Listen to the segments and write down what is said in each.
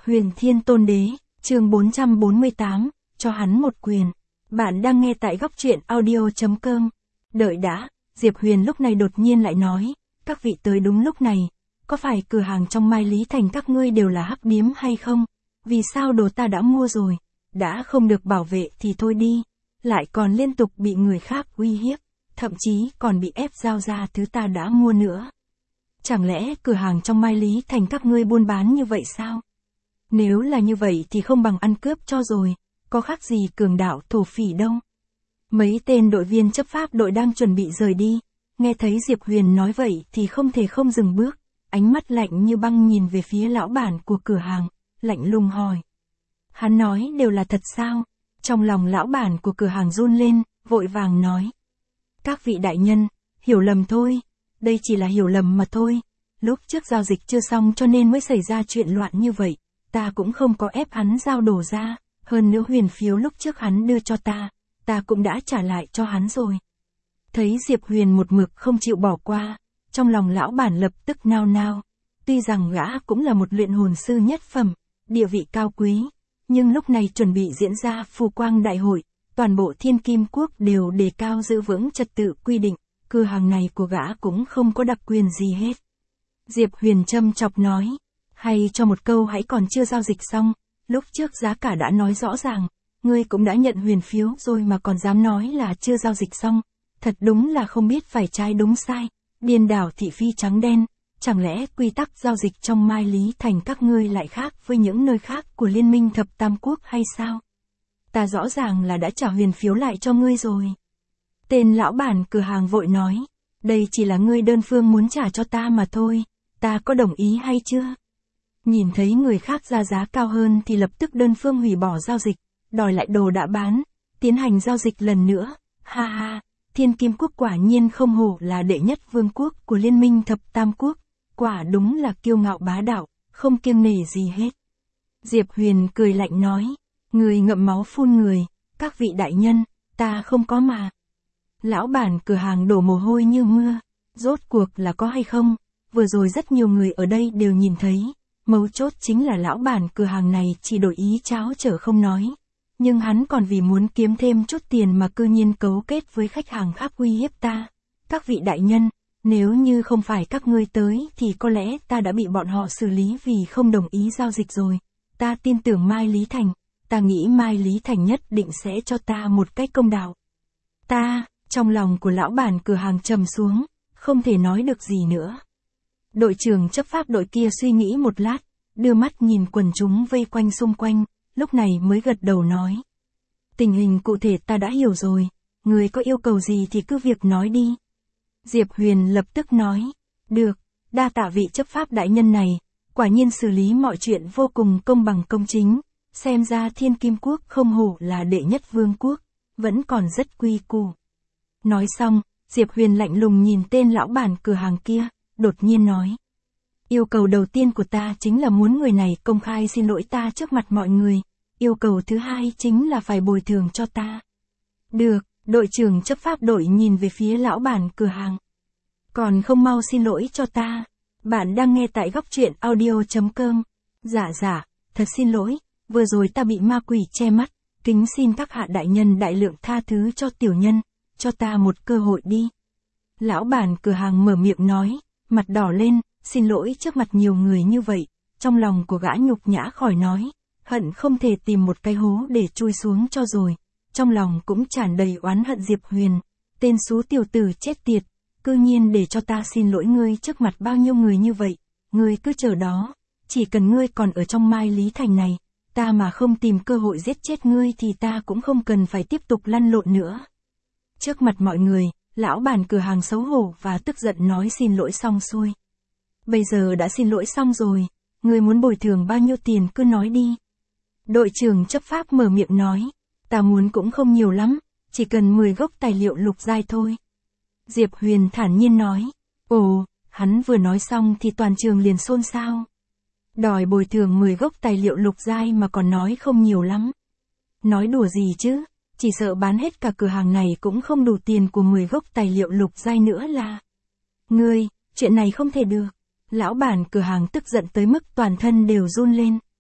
Huyền Thiên Tôn Đế, chương 448, cho hắn một quyền. Bạn đang nghe tại góc truyện audio.com. Đợi đã, Diệp Huyền lúc này đột nhiên lại nói, các vị tới đúng lúc này, có phải cửa hàng trong Mai Lý Thành các ngươi đều là hắc điếm hay không? Vì sao đồ ta đã mua rồi, đã không được bảo vệ thì thôi đi, lại còn liên tục bị người khác uy hiếp, thậm chí còn bị ép giao ra thứ ta đã mua nữa. Chẳng lẽ cửa hàng trong Mai Lý Thành các ngươi buôn bán như vậy sao? Nếu là như vậy thì không bằng ăn cướp cho rồi, có khác gì cường đạo thổ phỉ đâu. Mấy tên đội viên chấp pháp đội đang chuẩn bị rời đi, nghe thấy Diệp Huyền nói vậy thì không thể không dừng bước, ánh mắt lạnh như băng nhìn về phía lão bản của cửa hàng, lạnh lùng hỏi. Hắn nói đều là thật sao? Trong lòng lão bản của cửa hàng run lên, vội vàng nói. Các vị đại nhân, hiểu lầm thôi, đây chỉ là hiểu lầm mà thôi, lúc trước giao dịch chưa xong cho nên mới xảy ra chuyện loạn như vậy, ta cũng không có ép hắn giao đồ ra, hơn nữa huyền phiếu lúc trước hắn đưa cho ta cũng đã trả lại cho hắn rồi. Thấy Diệp Huyền một mực không chịu bỏ qua, trong lòng lão bản lập tức nao nao, tuy rằng gã cũng là một luyện hồn sư nhất phẩm, địa vị cao quý, nhưng lúc này chuẩn bị diễn ra phù quang đại hội, toàn bộ Thiên Kim Quốc đều đề cao giữ vững trật tự quy định, cửa hàng này của gã cũng không có đặc quyền gì hết. Diệp Huyền châm chọc nói, hay cho một câu hãy còn chưa giao dịch xong, lúc trước giá cả đã nói rõ ràng, ngươi cũng đã nhận huyền phiếu rồi mà còn dám nói là chưa giao dịch xong, thật đúng là không biết phải trái đúng sai, điên đảo thị phi trắng đen, chẳng lẽ quy tắc giao dịch trong Mai Lý Thành các ngươi lại khác với những nơi khác của Liên minh Thập Tam Quốc hay sao? Ta rõ ràng là đã trả huyền phiếu lại cho ngươi rồi. Tên lão bản cửa hàng vội nói, đây chỉ là ngươi đơn phương muốn trả cho ta mà thôi, ta có đồng ý hay chưa? Nhìn thấy người khác ra giá cao hơn thì lập tức đơn phương hủy bỏ giao dịch, đòi lại đồ đã bán, tiến hành giao dịch lần nữa, ha ha, Thiên Kim Quốc quả nhiên không hổ là đệ nhất vương quốc của Liên minh Thập Tam Quốc, quả đúng là kiêu ngạo bá đạo, không kiêng nể gì hết. Diệp Huyền cười lạnh nói, người ngậm máu phun người, các vị đại nhân, ta không có mà. Lão bản cửa hàng đổ mồ hôi như mưa, rốt cuộc là có hay không, vừa rồi rất nhiều người ở đây đều nhìn thấy, mấu chốt chính là lão bản cửa hàng này chỉ đổi ý cháo chở không nói. Nhưng hắn còn vì muốn kiếm thêm chút tiền mà cư nhiên cấu kết với khách hàng khác uy hiếp ta. Các vị đại nhân, nếu như không phải các ngươi tới thì có lẽ ta đã bị bọn họ xử lý vì không đồng ý giao dịch rồi. Ta tin tưởng Mai Lý Thành, ta nghĩ Mai Lý Thành nhất định sẽ cho ta một cách công đạo. Trong lòng của lão bản cửa hàng trầm xuống, không thể nói được gì nữa. Đội trưởng chấp pháp đội kia suy nghĩ một lát, đưa mắt nhìn quần chúng vây quanh xung quanh, lúc này mới gật đầu nói. Tình hình cụ thể ta đã hiểu rồi, người có yêu cầu gì thì cứ việc nói đi. Diệp Huyền lập tức nói, được, đa tạ vị chấp pháp đại nhân này, quả nhiên xử lý mọi chuyện vô cùng công bằng công chính, xem ra Thiên Kim Quốc không hổ là đệ nhất vương quốc, vẫn còn rất quy củ. Nói xong, Diệp Huyền lạnh lùng nhìn tên lão bản cửa hàng kia, đột nhiên nói. Yêu cầu đầu tiên của ta chính là muốn người này công khai xin lỗi ta trước mặt mọi người, yêu cầu thứ hai chính là phải bồi thường cho ta. Được, đội trưởng chấp pháp đội nhìn về phía lão bản cửa hàng. Còn không mau xin lỗi cho ta, bạn đang nghe tại góc truyện audio.com. Dạ, thật xin lỗi, vừa rồi ta bị ma quỷ che mắt, kính xin các hạ đại nhân đại lượng tha thứ cho tiểu nhân, cho ta một cơ hội đi. Lão bản cửa hàng mở miệng nói, mặt đỏ lên, xin lỗi trước mặt nhiều người như vậy, trong lòng của gã nhục nhã khỏi nói, hận không thể tìm một cái hố để chui xuống cho rồi, trong lòng cũng tràn đầy oán hận Diệp Huyền, tên xú tiểu tử chết tiệt, cư nhiên để cho ta xin lỗi ngươi trước mặt bao nhiêu người như vậy, ngươi cứ chờ đó, chỉ cần ngươi còn ở trong Mai Lý Thành này, ta mà không tìm cơ hội giết chết ngươi thì ta cũng không cần phải tiếp tục lăn lộn nữa. Trước mặt mọi người, lão bản cửa hàng xấu hổ và tức giận nói xin lỗi xong xuôi. Bây giờ đã xin lỗi xong rồi, ngươi muốn bồi thường bao nhiêu tiền cứ nói đi. Đội trưởng chấp pháp mở miệng nói, ta muốn cũng không nhiều lắm, chỉ cần 10 gốc tài liệu lục giai thôi. Diệp Huyền thản nhiên nói, ồ, hắn vừa nói xong thì toàn trường liền xôn xao. Đòi bồi thường 10 gốc tài liệu lục giai mà còn nói không nhiều lắm. Nói đùa gì chứ, chỉ sợ bán hết cả cửa hàng này cũng không đủ tiền của 10 gốc tài liệu lục giai nữa là. Ngươi, chuyện này không thể được. Lão bản cửa hàng tức giận tới mức toàn thân đều run lên.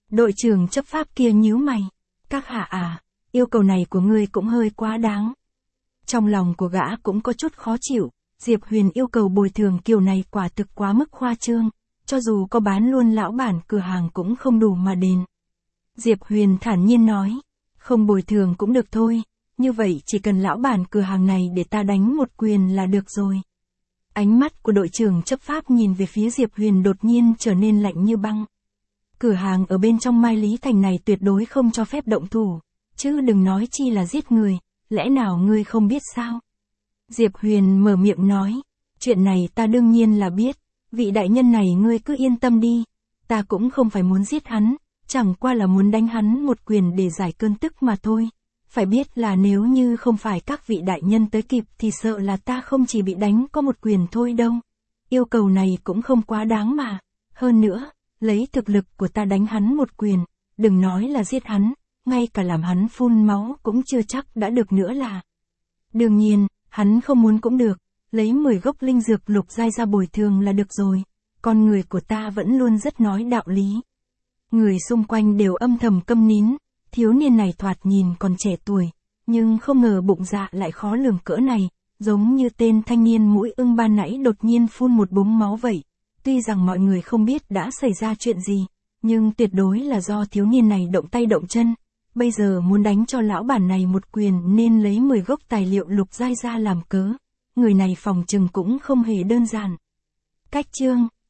Đội trưởng chấp pháp kia nhíu mày. Các hạ à, yêu cầu này của ngươi cũng hơi quá đáng. Trong lòng của gã cũng có chút khó chịu, Diệp Huyền yêu cầu bồi thường kiểu này quả thực quá mức khoa trương, cho dù có bán luôn lão bản cửa hàng cũng không đủ mà đền. Diệp Huyền thản nhiên nói, không bồi thường cũng được thôi, như vậy chỉ cần lão bản cửa hàng này để ta đánh một quyền là được rồi. Ánh mắt của đội trưởng chấp pháp nhìn về phía Diệp Huyền đột nhiên trở nên lạnh như băng. Cửa hàng ở bên trong Mai Lý Thành này tuyệt đối không cho phép động thủ, chứ đừng nói chi là giết người, lẽ nào ngươi không biết sao? Diệp Huyền mở miệng nói, chuyện này ta đương nhiên là biết, vị đại nhân này ngươi cứ yên tâm đi, ta cũng không phải muốn giết hắn, chẳng qua là muốn đánh hắn một quyền để giải cơn tức mà thôi. Phải biết là nếu như không phải các vị đại nhân tới kịp thì sợ là ta không chỉ bị đánh có một quyền thôi đâu. Yêu cầu này cũng không quá đáng mà. Hơn nữa, lấy thực lực của ta đánh hắn một quyền, đừng nói là giết hắn, ngay cả làm hắn phun máu cũng chưa chắc đã được nữa là. Đương nhiên, hắn không muốn cũng được, lấy 10 gốc linh dược lục giai ra bồi thường là được rồi. Con người của ta vẫn luôn rất nói đạo lý. Người xung quanh đều âm thầm câm nín. Thiếu niên này thoạt nhìn còn trẻ tuổi, nhưng không ngờ bụng dạ lại khó lường cỡ này, giống như tên thanh niên mũi ưng ban nãy đột nhiên phun một búng máu vậy. Tuy rằng mọi người không biết đã xảy ra chuyện gì, nhưng tuyệt đối là do thiếu niên này động tay động chân. Bây giờ muốn đánh cho lão bản này một quyền nên lấy 10 gốc tài liệu lục giai ra làm cớ. Người này phòng chừng cũng không hề đơn giản. Cách chương